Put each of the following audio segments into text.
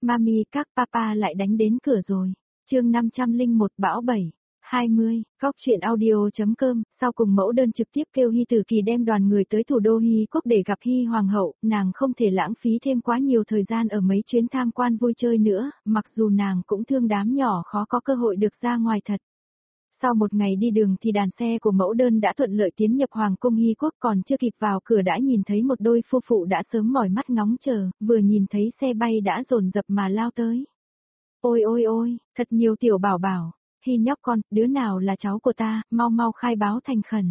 Mami các papa lại đánh đến cửa rồi. Chương 501 bão 7. 20, Góc truyện audio.com, sau cùng mẫu đơn trực tiếp kêu Hy Tử Kỳ đem đoàn người tới thủ đô Hy Quốc để gặp Hy Hoàng hậu, nàng không thể lãng phí thêm quá nhiều thời gian ở mấy chuyến tham quan vui chơi nữa, mặc dù nàng cũng thương đám nhỏ khó có cơ hội được ra ngoài thật. Sau một ngày đi đường thì đàn xe của mẫu đơn đã thuận lợi tiến nhập Hoàng cung Hy Quốc, còn chưa kịp vào cửa đã nhìn thấy một đôi phu phụ đã sớm mỏi mắt ngóng chờ, vừa nhìn thấy xe bay đã dồn dập mà lao tới. Ôi ôi ôi, thật nhiều tiểu bảo bảo. Hy nhóc con, đứa nào là cháu của ta, mau mau khai báo thành khẩn.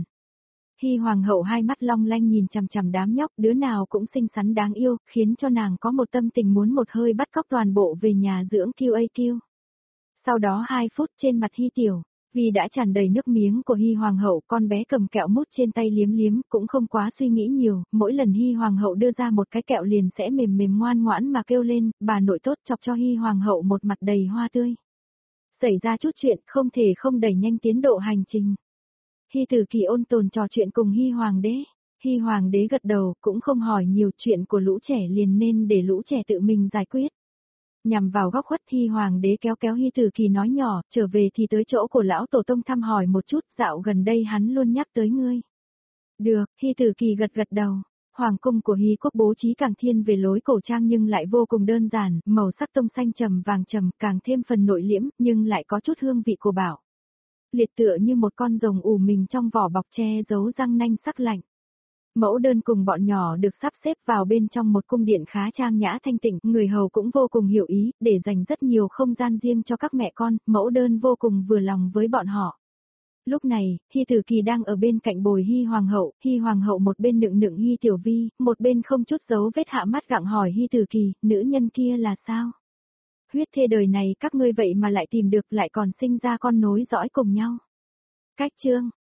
Hy Hoàng hậu hai mắt long lanh nhìn chằm chằm đám nhóc, đứa nào cũng xinh xắn đáng yêu, khiến cho nàng có một tâm tình muốn một hơi bắt cóc toàn bộ về nhà dưỡng QAQ. Sau đó 2 phút trên mặt Hy tiểu, vì đã tràn đầy nước miếng của Hy Hoàng hậu, con bé cầm kẹo mút trên tay liếm liếm, cũng không quá suy nghĩ nhiều, mỗi lần Hy Hoàng hậu đưa ra một cái kẹo liền sẽ mềm mềm ngoan ngoãn mà kêu lên, bà nội tốt chọc cho Hy Hoàng hậu một mặt đầy hoa tươi. Xảy ra chút chuyện không thể không đẩy nhanh tiến độ hành trình. Hy Tử Kỳ ôn tồn trò chuyện cùng Hy Hoàng đế. Hy Hoàng đế gật đầu cũng không hỏi nhiều, chuyện của lũ trẻ liền nên để lũ trẻ tự mình giải quyết. Nhằm vào góc khuất Hy Hoàng đế kéo kéo Hy Tử Kỳ nói nhỏ, trở về thì tới chỗ của lão tổ tông thăm hỏi một chút, dạo gần đây hắn luôn nhắc tới ngươi. Được, Hy Tử Kỳ gật gật đầu. Hoàng cung của Hy Quốc bố trí càng thiên về lối cổ trang nhưng lại vô cùng đơn giản, màu sắc tông xanh trầm vàng trầm, càng thêm phần nội liễm, nhưng lại có chút hương vị của bảo. Liệt tựa như một con rồng ủ mình trong vỏ bọc che giấu răng nanh sắc lạnh. Mẫu đơn cùng bọn nhỏ được sắp xếp vào bên trong một cung điện khá trang nhã thanh tịnh, người hầu cũng vô cùng hiểu ý, để dành rất nhiều không gian riêng cho các mẹ con, mẫu đơn vô cùng vừa lòng với bọn họ. Lúc này, Hy Tử Kỳ đang ở bên cạnh bồi Hy Hoàng hậu một bên nựng nựng Hy Tiểu Vi, một bên không chút giấu vết hạ mắt gặng hỏi Hy Tử Kỳ, nữ nhân kia là sao? Huyết thê đời này các ngươi vậy mà lại tìm được lại còn sinh ra con nối dõi cùng nhau. Cách chương,